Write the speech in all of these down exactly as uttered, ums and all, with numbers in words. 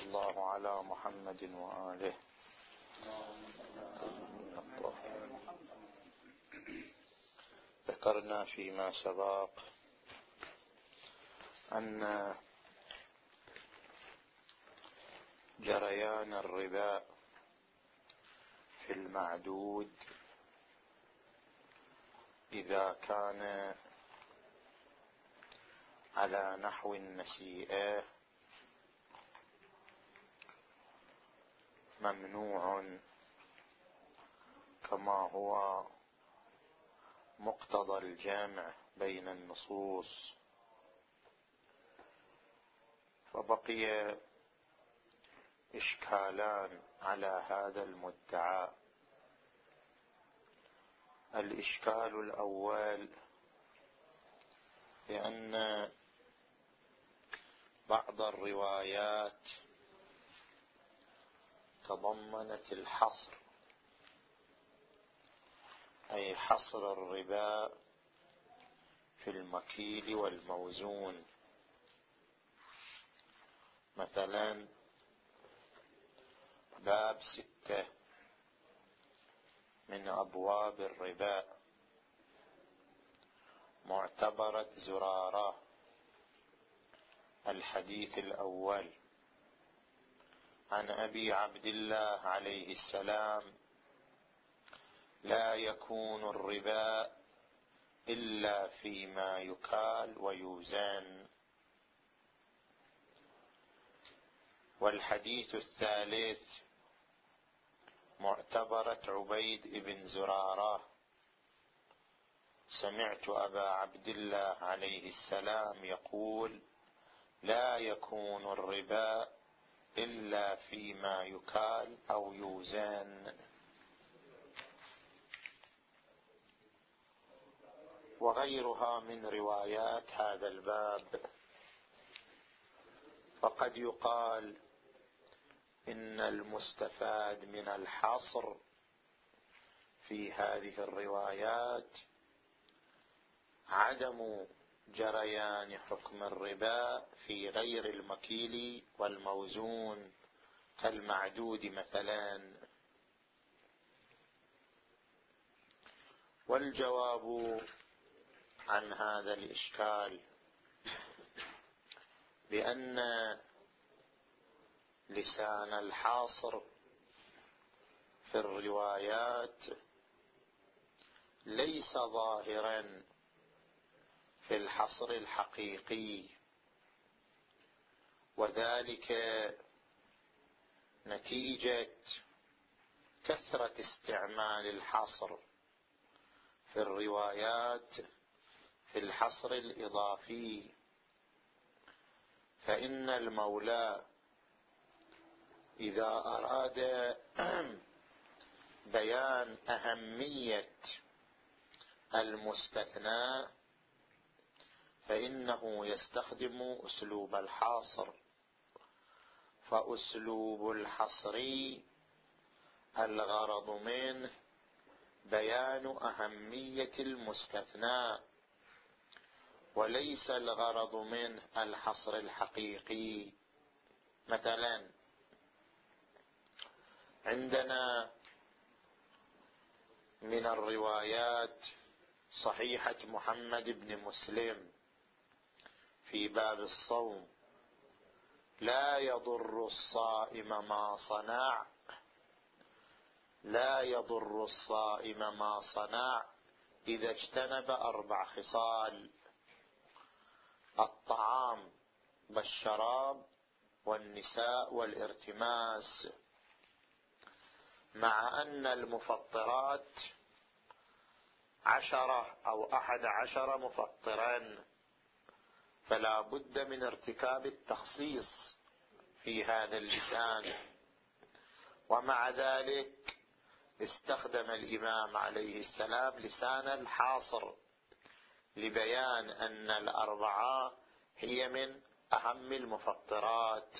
الله على محمد وآله. ذكرنا فيما سبق أن جريان الربا في المعدود إذا كان على نحو النسيئة ممنوع كما هو مقتضى الجامع بين النصوص. فبقي إشكالان على هذا المدعى. الإشكال الأول بأن بعض الروايات تضمنت الحصر، أي حصر الربا في المكيل والموزون. مثلا باب ستة من أبواب الربا، معتبرة زرارة، الحديث الأول عن أبي عبد الله عليه السلام: لا يكون الربا إلا فيما يكال ويوزن. والحديث الثالث معتبرة عبيد بن زرارة: سمعت أبا عبد الله عليه السلام يقول: لا يكون الربا إلا فيما يكال أو يوزن. وغيرها من روايات هذا الباب. فقد يقال إن المستفاد من الحصر في هذه الروايات عدم جريان حكم الربا في غير المكيل والموزون كالمعدود مثلا. والجواب عن هذا الإشكال بأن لسان الحاصر في الروايات ليس ظاهرا في الحصر الحقيقي، وذلك نتيجة كثرة استعمال الحصر في الروايات في الحصر الإضافي. فإن المولى إذا أراد بيان أهمية المستثنى فإنه يستخدم أسلوب الحصر. فأسلوب الحصر الغرض منه بيان أهمية المستثنى، وليس الغرض منه الحصر الحقيقي. مثلا عندنا من الروايات صحيحة محمد بن مسلم في باب الصوم: لا يضر الصائم ما صنع، لا يضر الصائم ما صنع إذا اجتنب أربع خصال: الطعام والشراب والنساء والارتماس. مع أن المفطرات عشرة أو أحد عشر مفطرا، فلا بد من ارتكاب التخصيص في هذا اللسان. ومع ذلك استخدم الإمام عليه السلام لسان الحاصر لبيان أن الأربعة هي من أهم المفطرات.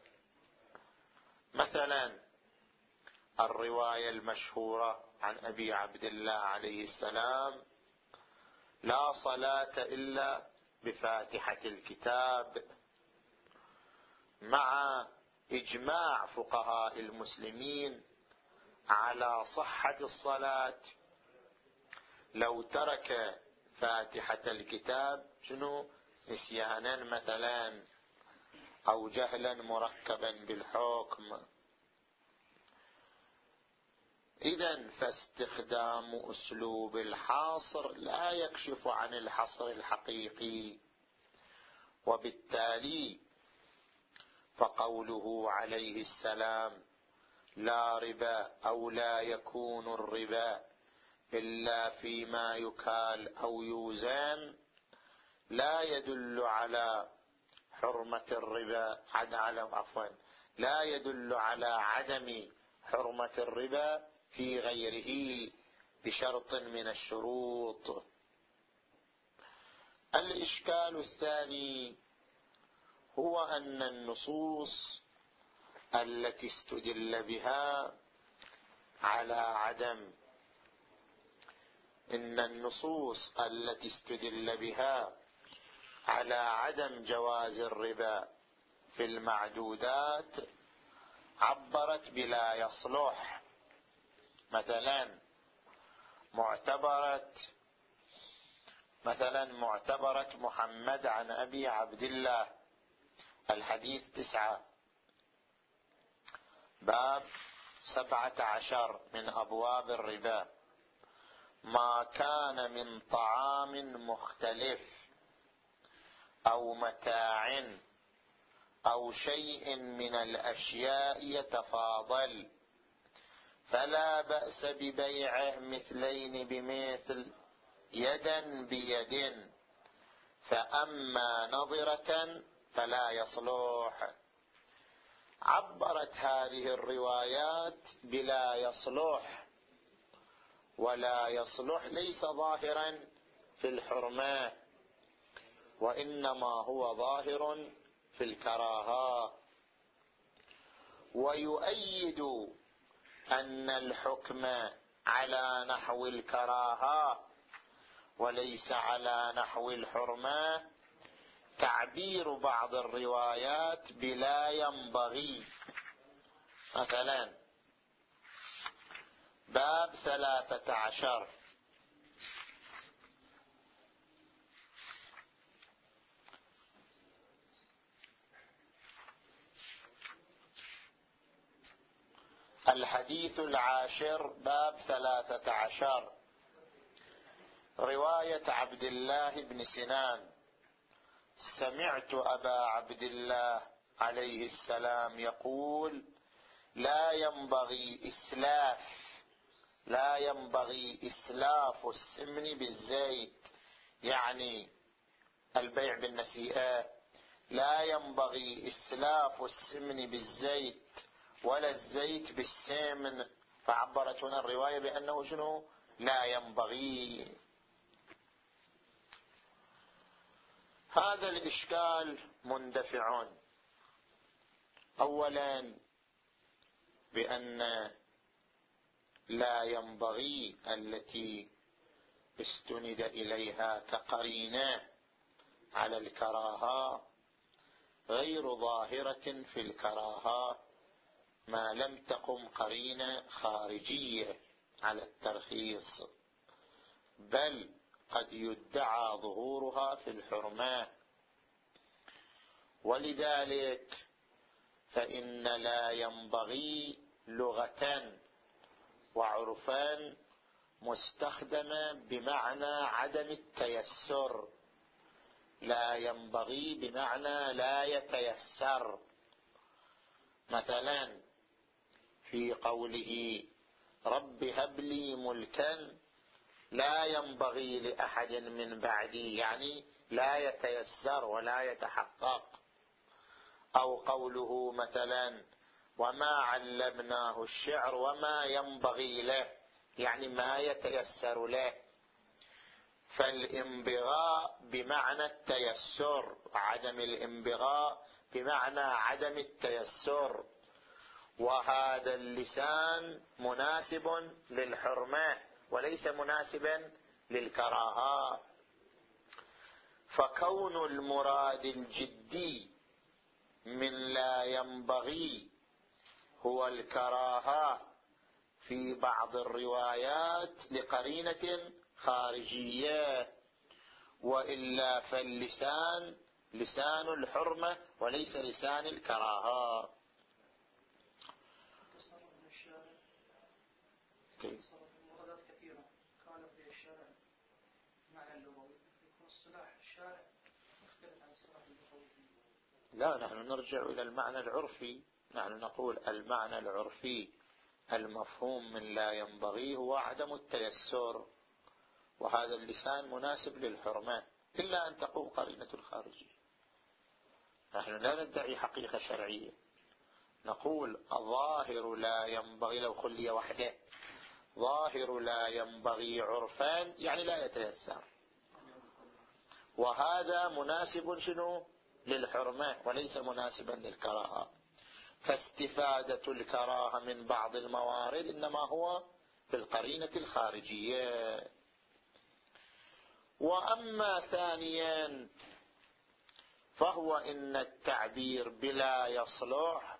مثلا الرواية المشهورة عن أبي عبد الله عليه السلام: لا صلاة إلا بفاتحة الكتاب، مع إجماع فقهاء المسلمين على صحة الصلاة لو ترك فاتحة الكتاب شنو نسيانا مثلا أو جهلا مركبا بالحكم. إذن فاستخدام أسلوب الحصر لا يكشف عن الحصر الحقيقي، وبالتالي فقوله عليه السلام لا ربا أو لا يكون الربا إلا فيما يكال أو يوزن لا يدل على حرمة الربا على عفوا لا يدل على عدم حرمة الربا في غيره بشرط من الشروط. الإشكال الثاني هو أن النصوص التي استدل بها على عدم إن النصوص التي استدل بها على عدم جواز الربا في المعدودات عبرت بلا يصلح. مثلا معتبرة مثلا معتبرة محمد عن أبي عبد الله الحديث تسعة باب سبعة عشر من أبواب الربا ما كان من طعام مختلف أو متاع أو شيء من الأشياء يتفاضل فلا بأس ببيعه مثلين بمثل يدا بيد، فأما نظرة فلا يصلح. عبرت هذه الروايات بلا يصلح، ولا يصلح ليس ظاهرا في الحرمة، وإنما هو ظاهر في الكراهة. ويؤيد أن الحكم على نحو الكراهة وليس على نحو الحرمة تعبير بعض الروايات بلا ينبغي. مثلا باب ثلاثة عشر الحديث العاشر باب ثلاثة عشر رواية عبد الله بن سنان: سمعت أبا عبد الله عليه السلام يقول لا ينبغي إسلاف لا ينبغي إسلاف السمن بالزيت، يعني البيع بالنسيئة، لا ينبغي إسلاف السمن بالزيت ولا الزيت بالسمن، فعبرت هنا الرواية بأنه شنو لا ينبغي. هذا الإشكال مندفع أولا بأن لا ينبغي التي استند إليها كقرينة على الكراهة غير ظاهرة في الكراهة ما لم تقم قرينة خارجية على الترخيص، بل قد يدعى ظهورها في الحرمة. ولذلك فإن لا ينبغي لغة وعرفا مستخدمة بمعنى عدم التيسر، لا ينبغي بمعنى لا يتيسر. مثلا في قوله رب هب لي ملكا لا ينبغي لأحد من بعدي، يعني لا يتيسر ولا يتحقق. أو قوله مثلا وما علمناه الشعر وما ينبغي له، يعني ما يتيسر له. فالانبغاء بمعنى التيسر، وعدم الانبغاء بمعنى عدم التيسر، وهذا اللسان مناسب للحرمة وليس مناسبا للكراهة. فكون المراد الجدي من لا ينبغي هو الكراهة في بعض الروايات لقرينة خارجية، وإلا فاللسان لسان الحرمة وليس لسان الكراهة. كيف؟ كثيرة قال في الشارع معنى اللغوي يكون الصلاح الشارع مختلف عن الصلاح اللغوي. لا، نحن نرجع إلى المعنى العرفي. نحن نقول المعنى العرفي المفهوم من لا ينبغي هو عدم التيسر، وهذا اللسان مناسب للحرمة إلا أن تقوم قرينة الخارجية. نحن لا ندعي حقيقة شرعية، نقول ظاهر لا ينبغي لو خلي وحده، ظاهر لا ينبغي عرفا يعني لا يتيسر، وهذا مناسب شنو للحرمة وليس مناسبا للكراهة. فاستفادة الكراهة من بعض الموارد إنما هو بالقرينة الخارجية. وأما ثانيا فهو إن التعبير بلا يصلح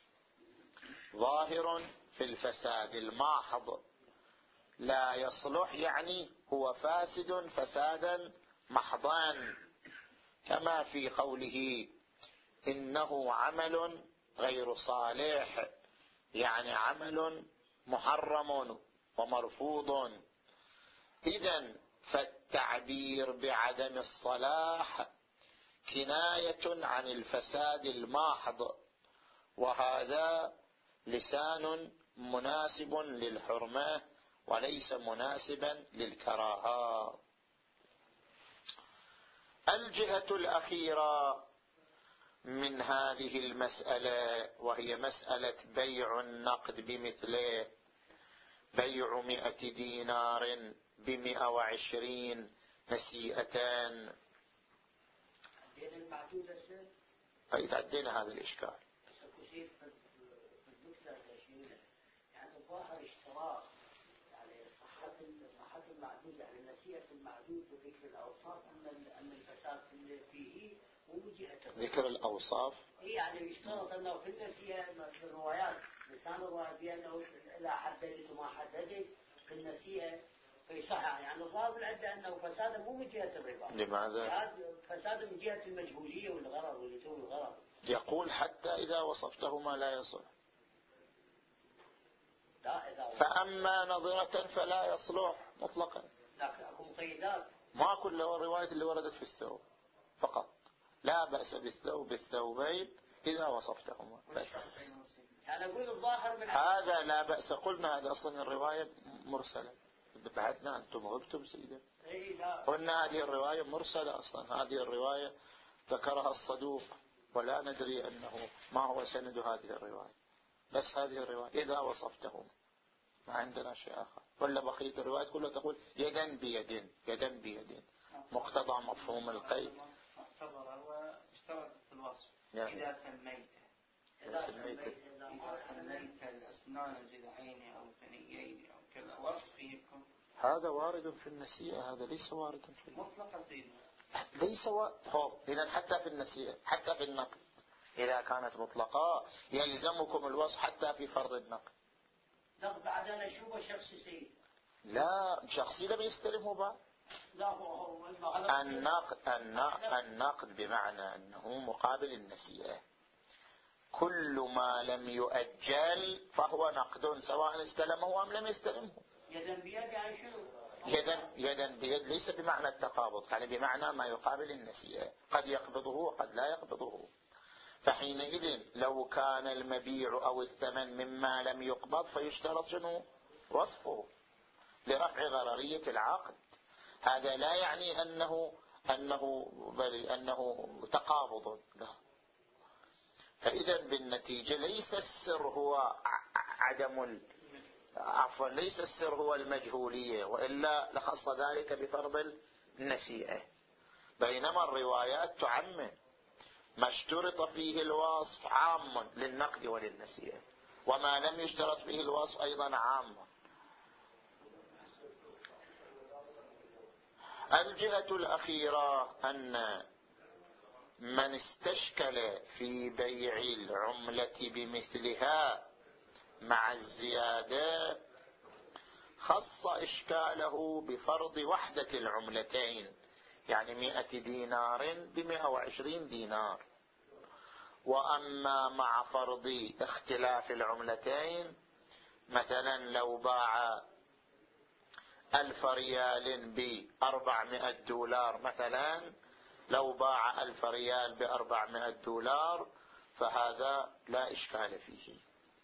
ظاهر في الفساد الماحض. لا يصلح يعني هو فاسد فسادا محضا، كما في قوله إنه عمل غير صالح، يعني عمل محرم ومرفوض. إذن فالتعبير بعدم الصلاح كناية عن الفساد الماحض، وهذا لسان مناسب للحرمة وليس مناسبا للكراهة. الجهة الأخيرة من هذه المسألة وهي مسألة بيع النقد بمثله، بيع مئة دينار بمئة وعشرين نسيئتان. فإذا عدينا هذا الإشكال يعني ظاهر اشتراك يعني صحة صحة المعدود، يعني نسيئة المعدود وذكر الأوصاف أن الفساد فيه وجهة ذكر الأوصاف. يعني يشترط أنه في النسيئة في الروايات لسان الرواية بأنه إذا حددت وما حددت في النسيئة فيصحح، يعني الظاهر العدة أنه فساد مو من جهة الربا. لماذا؟ فساد من جهة المجهولية والغرض واللزوم الغرض. يقول حتى إذا وصفته ما لا يصح، فأما نظرة فلا يصلح مطلقا. لكن أكو مقيدات، ما كل الرواية اللي وردت في الثوب فقط، لا بأس بالثوب بالثوبين إذا وصفتهما بس. يعني أقول الظاهر من هذا لا بأس. قلنا هذا أصلا الرواية مرسلة، بعدنا أنتم غبتم سيدا، قلنا هذه الرواية مرسلة أصلا. هذه الرواية ذكرها الصدوق ولا ندري أنه ما هو سند هذه الرواية، بس هذه الرواية إذا وصفتهم، ما عندنا شيء آخر. ولا بقية الروايات كلها تقول يدا بيد يدا بيد، مقتضى مفهوم القيد. معتبرة واشترط في الوصف يعني إذا سميته إذا سميت إذا سميت الأسنان الجذعين أو الثنيين أو كذا وصف يكون هذا وارد في النسيئة، هذا ليس واردا في مطلق سيدنا ليس و... إذا حتى في النسيئة حتى في النقد إذا كانت مطلقة يلزمكم الوصف حتى في فرض النقد. نقد بعدنا شو شخصي سيد؟ لا شخصي لم يستلمه بعد. لا هو النقد النقد النقد بمعنى أنه مقابل النسيئة. كل ما لم يؤجل فهو نقد سواء استلمه أم لم يستلمه. يدا بيد يعني شنو؟ يدا يدا بيد ليس بمعنى التقابض، يعني بمعنى ما يقابل النسيئة، قد يقبضه وقد لا يقبضه. فحينئذ لو كان المبيع أو الثمن مما لم يقبض فيشترط شنو؟ وصفه لرفع غررية العقد. هذا لا يعني أنه أنه بل أنه تقابض، لا. فإذا بالنتيجة ليس السر هو عدم عفوا ليس السر هو المجهولية، وإلا لخص ذلك بفرض النسيئة. بينما الروايات تعمم، ما اشترط فيه الوصف عام للنقد وللنسيئة، وما لم يشترط فيه الوصف أيضا عام. الجهة الأخيرة أن من استشكل في بيع العملة بمثلها مع الزيادة خص إشكاله بفرض وحدة العملتين، يعني مئة دينار بمئة وعشرين دينار. وأما مع فرض اختلاف العملتين، مثلا لو باع ألف ريال بأربعمائة دولار، مثلا لو باع ألف ريال بأربعمائة دولار، فهذا لا إشكال فيه.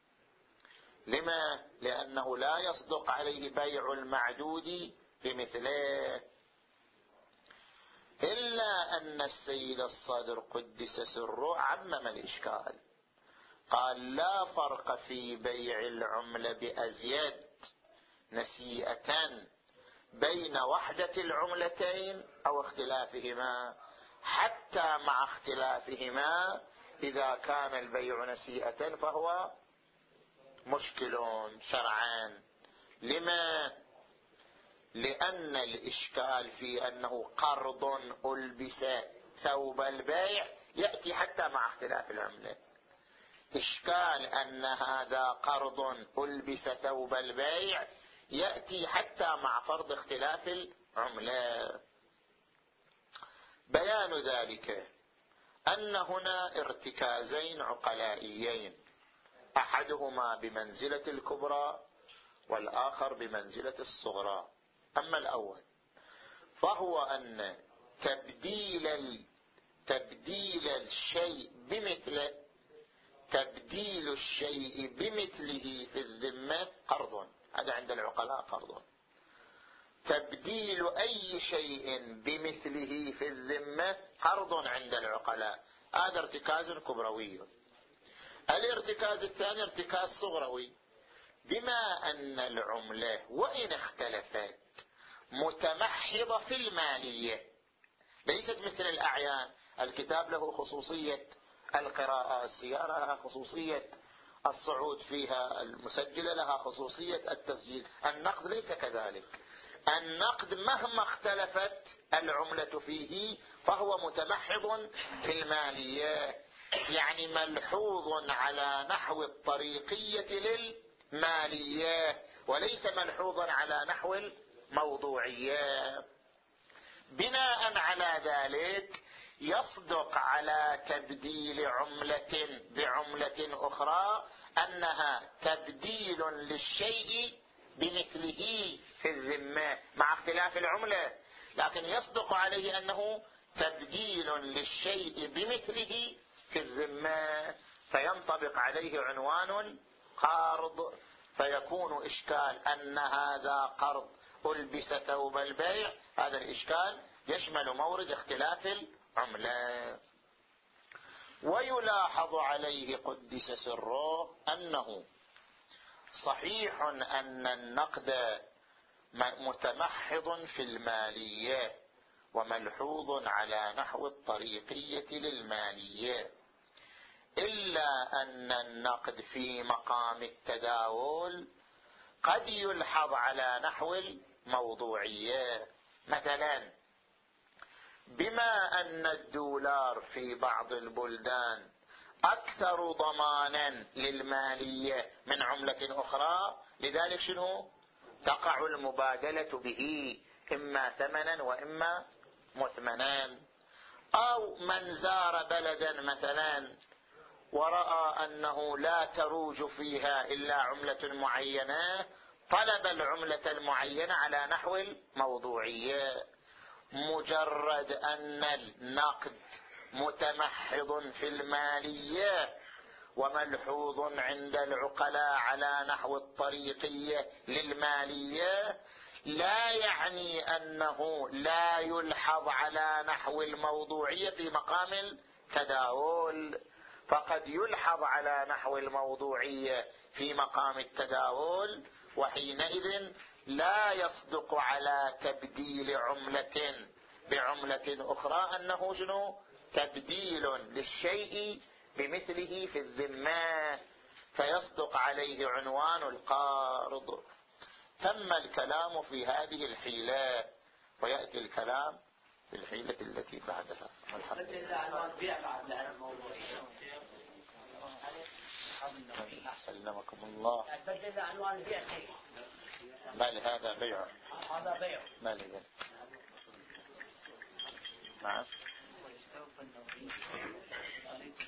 لما؟ لأنه لا يصدق عليه بيع المعدود بمثله. إلا أن السيد الصدر قدس سره عمم الإشكال، قال لا فرق في بيع العملة بأزيد نسيئة بين وحدة العملتين أو اختلافهما، حتى مع اختلافهما إذا كان البيع نسيئة فهو مشكل شرعا. لما؟ لأن الإشكال في أنه قرض ألبس ثوب البيع يأتي حتى مع اختلاف العملة. إشكال أن هذا قرض ألبس ثوب البيع يأتي حتى مع فرض اختلاف العملة. بيان ذلك أن هنا ارتكازين عقلائيين، أحدهما بمنزلة الكبرى والآخر بمنزلة الصغرى. أما الأول فهو أن تبديل تبديل الشيء بمثله تبديل الشيء بمثله في الذمة قرض، هذا عند العقلاء قرض. تبديل أي شيء بمثله في الذمة قرض عند العقلاء، هذا ارتكاز كبروي. الارتكاز الثاني ارتكاز صغروي، بما أن العملة وإن اختلفت متمحضة في المالية، ليست مثل الأعيان. الكتاب له خصوصية القراءة، السيارة لها خصوصية الصعود فيها، المسجلة لها خصوصية التسجيل. النقد ليس كذلك. النقد مهما اختلفت العملة فيه فهو متمحض في المالية، يعني ملحوظ على نحو الطريقية للمالية وليس ملحوظا على نحو الموضوعية. بناء على ذلك يصدق على تبديل عملة بعملة أخرى أنها تبديل للشيء بمثله في الذمة مع اختلاف العملة، لكن يصدق عليه أنه تبديل للشيء بمثله في الذمة، فينطبق عليه عنوان قرض. فيكون إشكال أن هذا قرض ألبس ثوب البيع، هذا الإشكال يشمل مورد اختلاف العملة. ويلاحظ عليه قدس سره أنه صحيح أن النقد متمحض في المالية وملحوظ على نحو الطريقية للمالية، إلا أن النقد في مقام التداول قد يلحظ على نحو الموضوعية. مثلا بما أن الدولار في بعض البلدان أكثر ضمانا للمالية من عملة أخرى، لذلك شنو؟ تقع المبادلة به إما ثمنا وإما مثمنا. أو من زار بلدا مثلا ورأى أنه لا تروج فيها إلا عملة معينة، طلب العملة المعينة على نحو الموضوعية. مجرد أن النقد متمحض في المالية وملحوظ عند العقلاء على نحو الطريقية للمالية لا يعني أنه لا يلحظ على نحو الموضوعية في مقام التداول، فقد يلحظ على نحو الموضوعية في مقام التداول، وحينئذ لا يصدق على تبديل عملة بعملة أخرى أنه شنو؟ تبديل للشيء بمثله في الذمة، فيصدق عليه عنوان القرض. تم الكلام في هذه الحيلة، ويأتي الكلام في الحيلة التي بعدها. بدل عنوان بيع بعد لهذا الموضوع. سلمكم الله. بدل عنوان بيع شيء. بل هذا بيع. هذا بيع. بل إذن. نعم.